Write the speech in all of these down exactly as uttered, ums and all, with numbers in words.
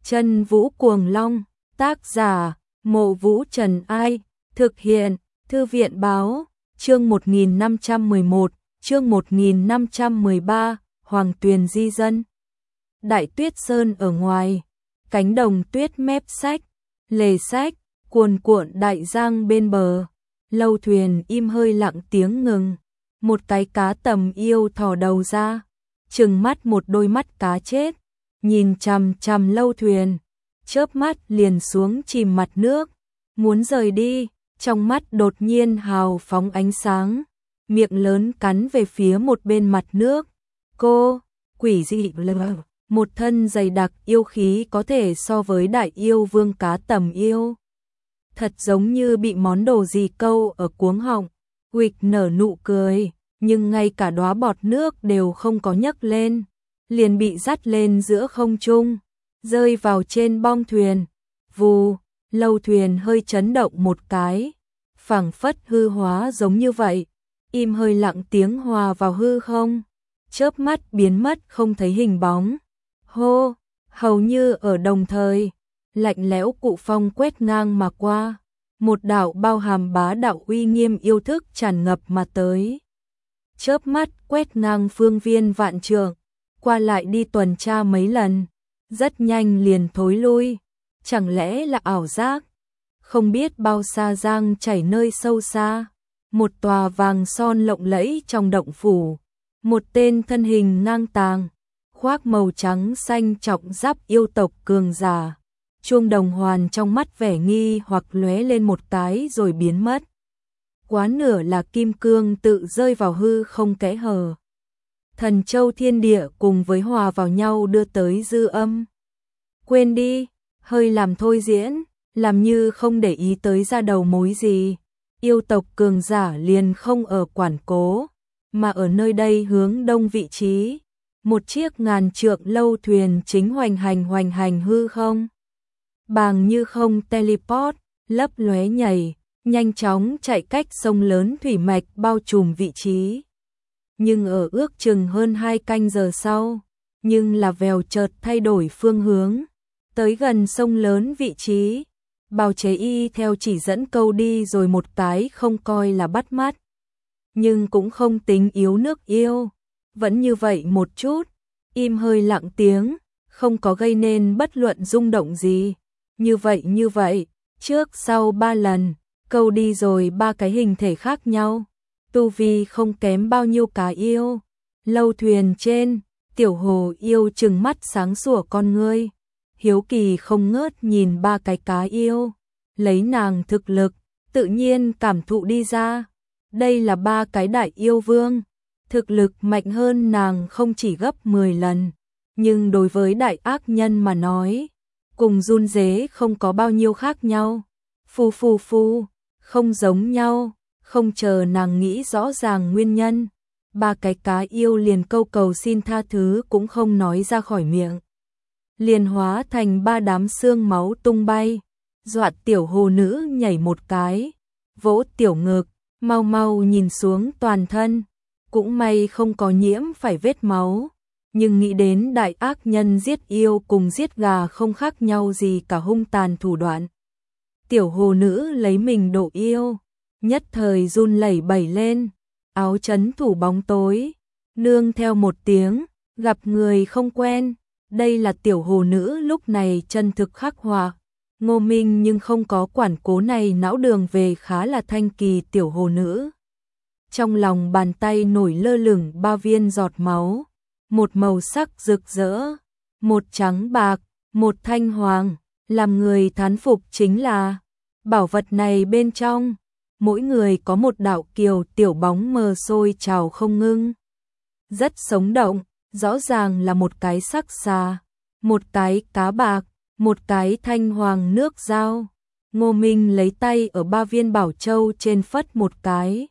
Chân Vũ Cuồng Long, tác giả, Mộ Vũ Trần Ai, thực hiện, Thư viện Báo, chương một nghìn năm trăm mười một, chương một nghìn năm trăm mười ba, Hoàng Tuyền di dân. Đại Tuyết Sơn ở ngoài, cánh đồng tuyết mép sách, lề sách, cuồn cuộn đại giang bên bờ, lâu thuyền im hơi lặng tiếng ngừng, một cái cá tầm yêu thò đầu ra, trừng mắt một đôi mắt cá chết, nhìn chằm chằm lâu thuyền, chớp mắt liền xuống chìm mặt nước, muốn rời đi, trong mắt đột nhiên hào phóng ánh sáng, miệng lớn cắn về phía một bên mặt nước. Cô, quỷ dị lờ, một thân dày đặc yêu khí có thể so với đại yêu vương cá tầm yêu. Thật giống như bị món đồ gì câu ở cuống họng, huỵch nở nụ cười, nhưng ngay cả đóa bọt nước đều không có nhấc lên, liền bị dắt lên giữa không trung, rơi vào trên bong thuyền. Vù, lâu thuyền hơi chấn động một cái, phảng phất hư hóa giống như vậy, im hơi lặng tiếng hòa vào hư không, chớp mắt biến mất không thấy hình bóng. Hô, hầu như ở đồng thời, lạnh lẽo cụ phong quét ngang mà qua, một đạo bao hàm bá đạo uy nghiêm yêu thức tràn ngập mà tới. Chớp mắt quét ngang phương viên vạn trượng, qua lại đi tuần tra mấy lần, rất nhanh liền thối lui, chẳng lẽ là ảo giác? Không biết bao xa giang chảy nơi sâu xa, một tòa vàng son lộng lẫy trong động phủ, một tên thân hình ngang tàng, khoác màu trắng xanh trọng giáp yêu tộc cường giả, chuông đồng hoàn trong mắt vẻ nghi hoặc lóe lên một cái rồi biến mất. Quá nửa là kim cương tự rơi vào hư không kẽ hở. Thần châu thiên địa cùng với hòa vào nhau đưa tới dư âm. Quên đi, hơi làm thôi diễn, làm như không để ý tới ra đầu mối gì. Yêu tộc cường giả liền không ở quản cố, mà ở nơi đây hướng đông vị trí. Một chiếc ngàn trượng lâu thuyền chính hoành hành hoành hành hư không. Bàng như không teleport, lấp lóe nhảy, nhanh chóng chạy cách sông lớn thủy mạch bao trùm vị trí. Nhưng ở ước chừng hơn hai canh giờ sau, nhưng là vèo chợt thay đổi phương hướng, tới gần sông lớn vị trí, bào chế y theo chỉ dẫn câu đi rồi một cái không coi là bắt mắt. Nhưng cũng không tính yếu nước yêu, vẫn như vậy một chút, im hơi lặng tiếng, không có gây nên bất luận rung động gì. Như vậy như vậy, trước sau ba lần, câu đi rồi ba cái hình thể khác nhau, tu vi không kém bao nhiêu cá yêu. Lâu thuyền trên, tiểu hồ yêu trừng mắt sáng sủa con ngươi, hiếu kỳ không ngớt nhìn ba cái cá yêu, lấy nàng thực lực, tự nhiên cảm thụ đi ra. Đây là ba cái đại yêu vương, thực lực mạnh hơn nàng không chỉ gấp mười lần, nhưng đối với đại ác nhân mà nói, cùng run rế không có bao nhiêu khác nhau. Phu phu phu, không giống nhau, không chờ nàng nghĩ rõ ràng nguyên nhân, ba cái cá yêu liền câu cầu xin tha thứ cũng không nói ra khỏi miệng. Liền hóa thành ba đám xương máu tung bay, dọa tiểu hồ nữ nhảy một cái, vỗ tiểu ngực, mau mau nhìn xuống toàn thân, cũng may không có nhiễm phải vết máu, nhưng nghĩ đến đại ác nhân giết yêu cùng giết gà không khác nhau gì cả hung tàn thủ đoạn. Tiểu hồ nữ lấy mình độ yêu, nhất thời run lẩy bẩy lên, áo chấn thủ bóng tối, nương theo một tiếng, gặp người không quen, đây là tiểu hồ nữ lúc này chân thực khắc họa. Ngô Minh nhưng không có quản cố này não đường về khá là thanh kỳ tiểu hồ nữ. Trong lòng bàn tay nổi lơ lửng ba viên giọt máu, một màu sắc rực rỡ, một trắng bạc, một thanh hoàng, làm người thán phục chính là bảo vật này bên trong, mỗi người có một đạo kiều tiểu bóng mờ sôi trào không ngưng. Rất sống động, rõ ràng là một cái sắc xà, một cái cá bạc, một cái thanh hoàng nước dao. Ngô Minh lấy tay ở ba viên bảo châu trên phất một cái.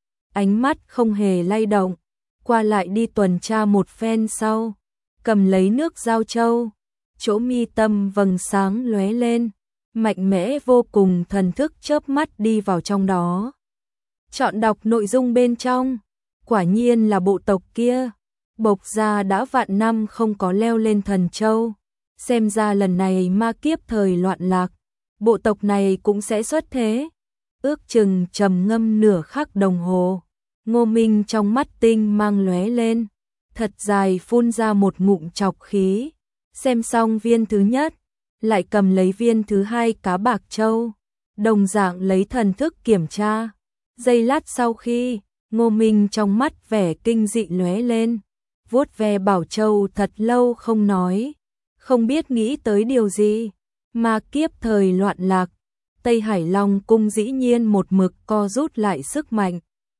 Ánh mắt không hề lay động, qua lại đi tuần tra một phen sau, cầm lấy nước dao châu, chỗ mi tâm vầng sáng lóe lên, mạnh mẽ vô cùng thần thức chớp mắt đi vào trong đó. Chọn đọc nội dung bên trong, quả nhiên là bộ tộc kia, Bộc gia đã vạn năm không có leo lên thần châu, xem ra lần này ma kiếp thời loạn lạc, bộ tộc này cũng sẽ xuất thế. Ước chừng trầm ngâm nửa khắc đồng hồ, Ngô Minh trong mắt tinh mang lóe lên, thật dài phun ra một ngụm trọc khí, xem xong viên thứ nhất, lại cầm lấy viên thứ hai cá bạc châu, đồng dạng lấy thần thức kiểm tra. Giây lát sau khi, Ngô Minh trong mắt vẻ kinh dị lóe lên, vuốt ve bảo châu thật lâu không nói, không biết nghĩ tới điều gì. Ma kiếp thời loạn lạc, Tây Hải Long cung dĩ nhiên một mực co rút lại sức mạnh.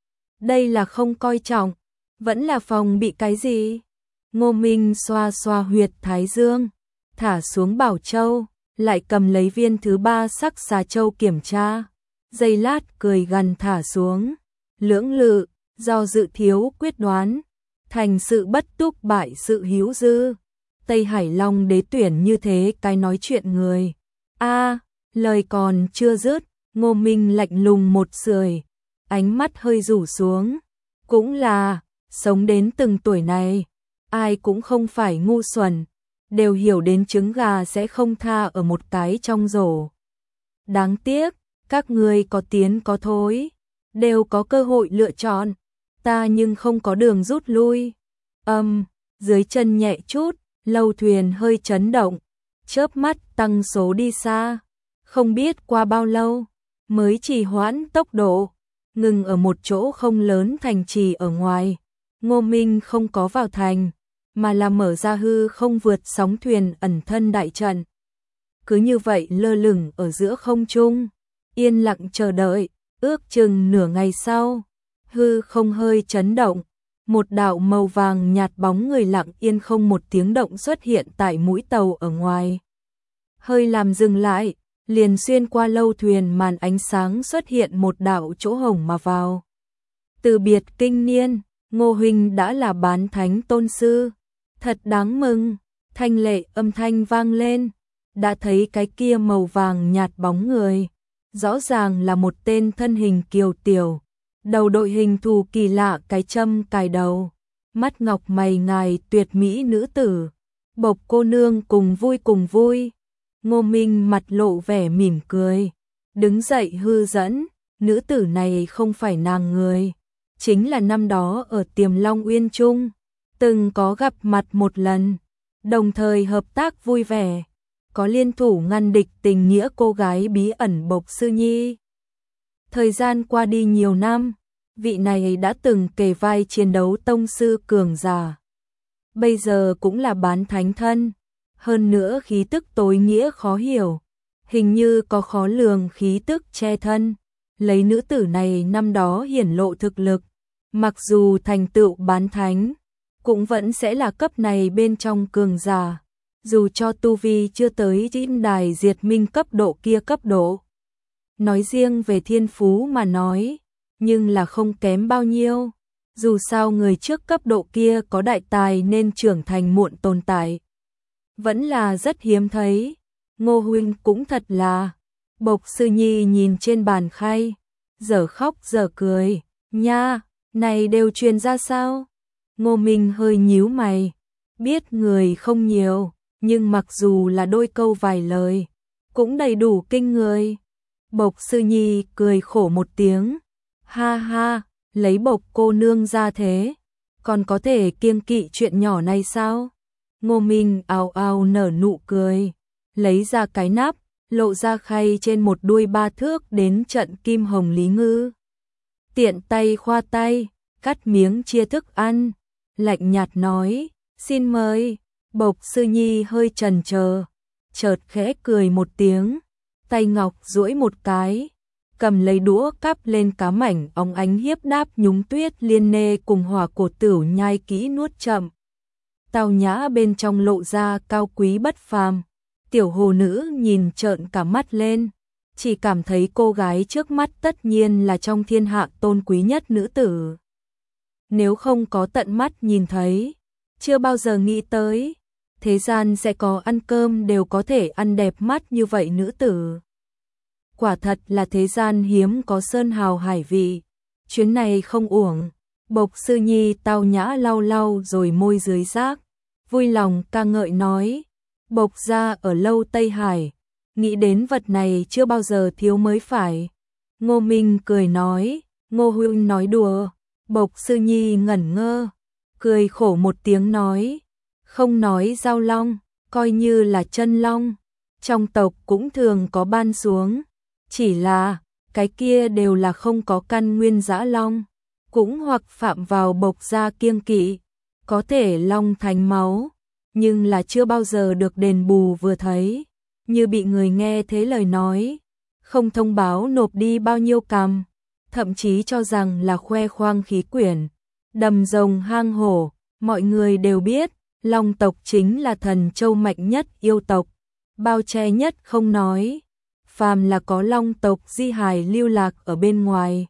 Đây là không coi trọng, vẫn là phòng bị cái gì? Ngô Minh xoa xoa huyệt thái dương, thả xuống bảo châu, lại cầm lấy viên thứ ba sắc xà châu kiểm tra. Giây lát cười gần thả xuống, lưỡng lự, do dự thiếu quyết đoán, thành sự bất túc bại sự hiếu dư. Tây Hải Long đế tuyển như thế cái nói chuyện người. A, lời còn chưa dứt, Ngô Minh lạnh lùng một sưởi, ánh mắt hơi rủ xuống. Cũng là, sống đến từng tuổi này, ai cũng không phải ngu xuẩn, đều hiểu đến trứng gà sẽ không tha ở một cái trong rổ. Đáng tiếc, các người có tiến có thối, đều có cơ hội lựa chọn, ta nhưng không có đường rút lui. Âm, um, dưới chân nhẹ chút, lâu thuyền hơi chấn động, chớp mắt tăng số đi xa, không biết qua bao lâu mới trì hoãn tốc độ, ngừng ở một chỗ không lớn thành trì ở ngoài. Ngô Minh không có vào thành, mà là mở ra hư không vượt sóng thuyền ẩn thân đại trận. Cứ như vậy lơ lửng ở giữa không trung, yên lặng chờ đợi, ước chừng nửa ngày sau, hư không hơi chấn động, một đạo màu vàng nhạt bóng người lặng yên không một tiếng động xuất hiện tại mũi tàu ở ngoài. Hơi làm dừng lại, liền xuyên qua lâu thuyền màn ánh sáng xuất hiện một đạo chỗ hổng mà vào. Từ biệt kinh niên, Ngô huynh đã là bán thánh tôn sư, thật đáng mừng. Thanh lệ âm thanh vang lên, đã thấy cái kia màu vàng nhạt bóng người, rõ ràng là một tên thân hình kiều tiểu, đầu đội hình thù kỳ lạ cái châm cài đầu, mắt ngọc mày ngài tuyệt mỹ nữ tử. Bộc cô nương cùng vui cùng vui. Ngô Minh mặt lộ vẻ mỉm cười, đứng dậy hư dẫn, nữ tử này không phải nàng người, chính là năm đó ở Tiềm Long Uyên Trung, từng có gặp mặt một lần, đồng thời hợp tác vui vẻ, có liên thủ ngăn địch tình nghĩa cô gái bí ẩn Bộc Sư Nhi. Thời gian qua đi nhiều năm, vị này đã từng kề vai chiến đấu tông sư cường giả, bây giờ cũng là bán thánh thân, hơn nữa khí tức tối nghĩa khó hiểu, hình như có khó lường khí tức che thân. Lấy nữ tử này năm đó hiển lộ thực lực, mặc dù thành tựu bán thánh, cũng vẫn sẽ là cấp này bên trong cường giả, dù cho tu vi chưa tới Diêm Đài Diệt Minh cấp độ kia cấp độ. Nói riêng về thiên phú mà nói, nhưng là không kém bao nhiêu, dù sao người trước cấp độ kia có đại tài nên trưởng thành muộn tồn tại, vẫn là rất hiếm thấy. Ngô huynh cũng thật là. Bộc Sư Nhi nhìn trên bàn khay, giờ khóc giờ cười, nha, này đều truyền ra sao? Ngô Minh hơi nhíu mày, biết người không nhiều, nhưng mặc dù là đôi câu vài lời, cũng đầy đủ kinh người. Bộc Sư Nhi cười khổ một tiếng, ha ha, lấy Bộc cô nương ra thế, còn có thể kiêng kỵ chuyện nhỏ này sao? Ngô Minh ào ào nở nụ cười, lấy ra cái nắp, lộ ra khay trên một đuôi ba thước đến trận kim hồng lý ngư. Tiện tay khoa tay, cắt miếng chia thức ăn, lạnh nhạt nói, xin mời. Bộc Sư Nhi hơi chần chờ, chợt khẽ cười một tiếng, tay ngọc duỗi một cái, cầm lấy đũa cắp lên cá mảnh óng ánh hiếp đáp nhúng tuyết liên nê cùng hỏa cổ tửu nhai kỹ nuốt chậm. Tao nhã bên trong lộ ra cao quý bất phàm. Tiểu hồ nữ nhìn trợn cả mắt lên, chỉ cảm thấy cô gái trước mắt tất nhiên là trong thiên hạ tôn quý nhất nữ tử. Nếu không có tận mắt nhìn thấy, chưa bao giờ nghĩ tới, thế gian sẽ có ăn cơm đều có thể ăn đẹp mắt như vậy nữ tử. Quả thật là thế gian hiếm có sơn hào hải vị, chuyến này không uổng. Bộc Sư Nhi tao nhã lau lau rồi môi dưới rác, vui lòng ca ngợi nói, Bộc gia ở lâu Tây Hải, nghĩ đến vật này chưa bao giờ thiếu mới phải. Ngô Minh cười nói, Ngô huynh nói đùa. Bộc Sư Nhi ngẩn ngơ, cười khổ một tiếng nói, không nói giao long, coi như là chân long. Trong tộc cũng thường có ban xuống, chỉ là cái kia đều là không có căn nguyên dã long, cũng hoặc phạm vào bộc gia kiêng kỵ, có thể long thành máu, nhưng là chưa bao giờ được đền bù vừa thấy, như bị người nghe thế lời nói, không thông báo nộp đi bao nhiêu cằm, thậm chí cho rằng là khoe khoang khí quyển, đầm rồng hang hổ, mọi người đều biết, long tộc chính là thần châu mạnh nhất yêu tộc, bao che nhất không nói, phàm là có long tộc di hài lưu lạc ở bên ngoài,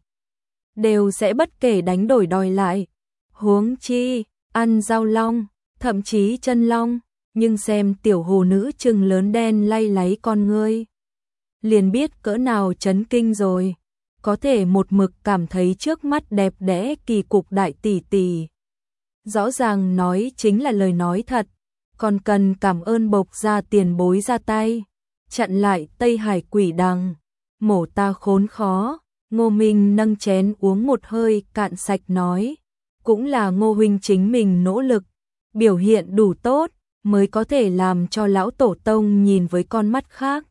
đều sẽ bất kể đánh đổi đòi lại, huống chi, ăn giao long, thậm chí chân long, nhưng xem tiểu hồ nữ trừng lớn đen lay láy con ngươi, liền biết cỡ nào chấn kinh rồi, có thể một mực cảm thấy trước mắt đẹp đẽ kỳ cục đại tỷ tỷ. Rõ ràng nói chính là lời nói thật, còn cần cảm ơn bộc gia tiền bối ra tay, chặn lại Tây Hải quỷ đằng, mổ ta khốn khó. Ngô Minh nâng chén uống một hơi cạn sạch nói, cũng là Ngô huynh chính mình nỗ lực, biểu hiện đủ tốt, mới có thể làm cho lão tổ tông nhìn với con mắt khác.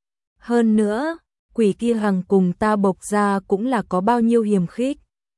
Hơn nữa, quỷ kia hằng cùng ta bộc gia cũng là có bao nhiêu hiềm khích.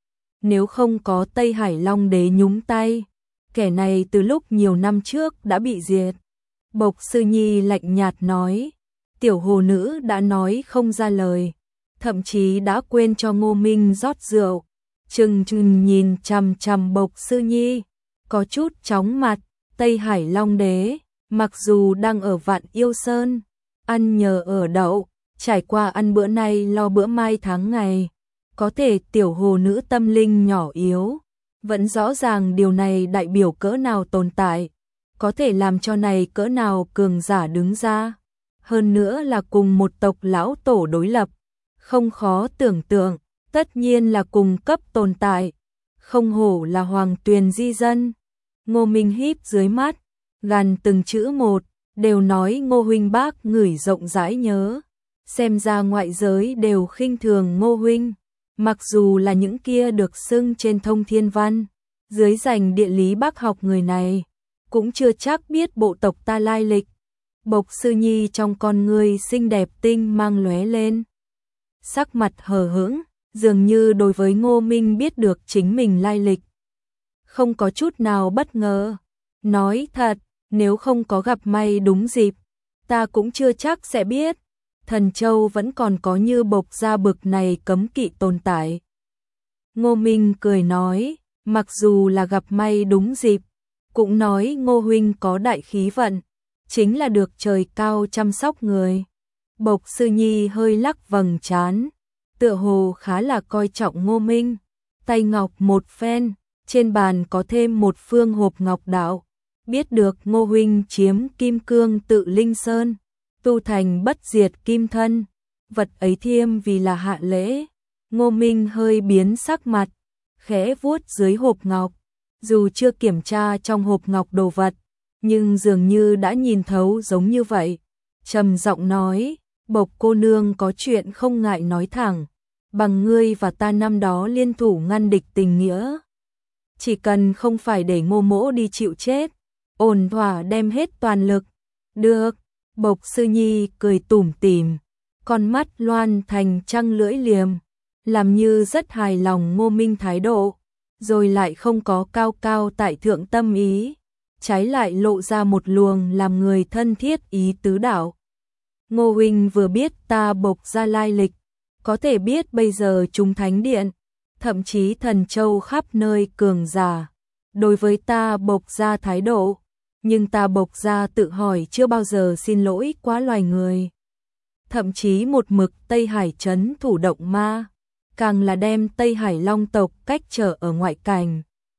Nếu không có Tây Hải Long đế nhúng tay, kẻ này từ lúc nhiều năm trước đã bị diệt. Bộc Sư Nhi lạnh nhạt nói, tiểu hồ nữ đã nói không ra lời, thậm chí đã quên cho Ngô Minh rót rượu, trừng trừng nhìn chằm chằm Bộc Sư Nhi, có chút chóng mặt. Tây Hải Long đế, mặc dù đang ở Vạn Yêu Sơn, ăn nhờ ở đậu, trải qua ăn bữa nay lo bữa mai tháng ngày, có thể tiểu hồ nữ tâm linh nhỏ yếu, vẫn rõ ràng điều này đại biểu cỡ nào tồn tại, có thể làm cho này cỡ nào cường giả đứng ra, hơn nữa là cùng một tộc lão tổ đối lập, không khó tưởng tượng, tất nhiên là cùng cấp tồn tại, không hổ là hoàng tuyền di dân. Ngô Minh híp dưới mắt, gằn từng chữ một, đều nói Ngô huynh bác ngửi rộng rãi nhớ, xem ra ngoại giới đều khinh thường Ngô huynh, mặc dù là những kia được xưng trên thông thiên văn, dưới rành địa lý bác học người này, cũng chưa chắc biết bộ tộc ta lai lịch. Bộc Sư Nhi trong con ngươi xinh đẹp tinh mang lóe lên, sắc mặt hờ hững, dường như đối với Ngô Minh biết được chính mình lai lịch, không có chút nào bất ngờ. Nói thật, nếu không có gặp may đúng dịp, ta cũng chưa chắc sẽ biết, Thần Châu vẫn còn có như bộc gia bực này cấm kỵ tồn tại. Ngô Minh cười nói, mặc dù là gặp may đúng dịp, cũng nói Ngô huynh có đại khí vận, chính là được trời cao chăm sóc người. Bộc Sư Nhi hơi lắc vầng trán, tựa hồ khá là coi trọng Ngô Minh, tay ngọc một phen, trên bàn có thêm một phương hộp ngọc đạo, biết được Ngô huynh chiếm kim cương tự linh sơn, tu thành bất diệt kim thân, vật ấy thiêm vì là hạ lễ. Ngô Minh hơi biến sắc mặt, khẽ vuốt dưới hộp ngọc, dù chưa kiểm tra trong hộp ngọc đồ vật, nhưng dường như đã nhìn thấu giống như vậy, trầm giọng nói, Bộc cô nương có chuyện không ngại nói thẳng, bằng ngươi và ta năm đó liên thủ ngăn địch tình nghĩa, chỉ cần không phải để Ngô mỗ đi chịu chết, ổn thỏa đem hết toàn lực. Được. Bộc Sư Nhi cười tủm tỉm, con mắt loan thành trăng lưỡi liềm, làm như rất hài lòng Ngô Minh thái độ, rồi lại không có cao cao tại thượng tâm ý, trái lại lộ ra một luồng làm người thân thiết ý tứ đạo. Ngô huynh vừa biết ta Bộc gia lai lịch, có thể biết bây giờ chúng thánh điện, thậm chí Thần Châu khắp nơi cường giả, đối với ta Bộc gia thái độ, nhưng ta Bộc gia tự hỏi chưa bao giờ xin lỗi quá loài người. Thậm chí một mực Tây Hải trấn thủ động ma, càng là đem Tây Hải Long tộc cách trở ở ngoại cảnh.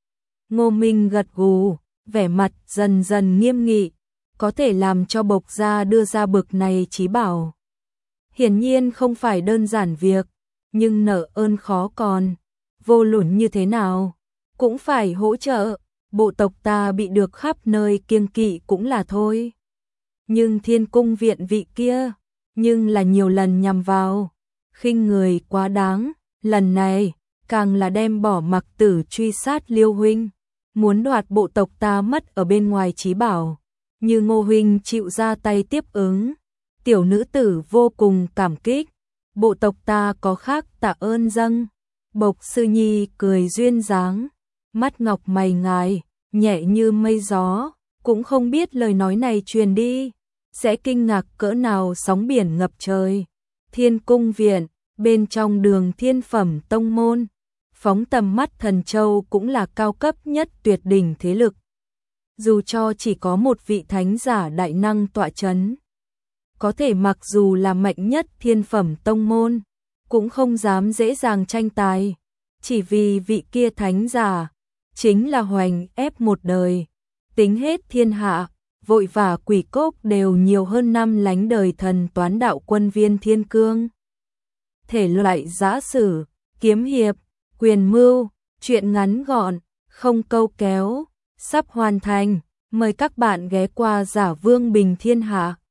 Ngô Minh gật gù, vẻ mặt dần dần nghiêm nghị, có thể làm cho Bộc gia đưa ra bực này chí bảo. Hiển nhiên không phải đơn giản việc, nhưng nợ ơn khó còn, vô luận như thế nào, cũng phải hỗ trợ, bộ tộc ta bị được khắp nơi kiêng kỵ cũng là thôi. Nhưng Thiên Cung viện vị kia, nhưng là nhiều lần nhằm vào, khinh người quá đáng, lần này, càng là đem bỏ mặc tử truy sát Liêu huynh, muốn đoạt bộ tộc ta mất ở bên ngoài trí bảo, như Ngô huynh chịu ra tay tiếp ứng, tiểu nữ tử vô cùng cảm kích, bộ tộc ta có khác tạ ơn dâng. Bộc Sư Nhi cười duyên dáng, mắt ngọc mày ngài, nhẹ như mây gió, cũng không biết lời nói này truyền đi, sẽ kinh ngạc cỡ nào sóng biển ngập trời. Thiên Cung viện, bên trong đường thiên phẩm tông môn, phóng tầm mắt Thần Châu cũng là cao cấp nhất tuyệt đỉnh thế lực. Dù cho chỉ có một vị thánh giả đại năng tọa chấn, có thể mặc dù là mạnh nhất thiên phẩm tông môn, cũng không dám dễ dàng tranh tài, chỉ vì vị kia thánh giả, chính là hoành ép một đời, tính hết thiên hạ, vội vả quỷ cốc đều nhiều hơn năm lánh đời thần toán đạo quân Viên Thiên Cương. Thể loại giã sử, kiếm hiệp, quyền mưu, truyện ngắn gọn, không câu kéo, sắp hoàn thành, mời các bạn ghé qua Giả Vương Bình Thiên Hạ.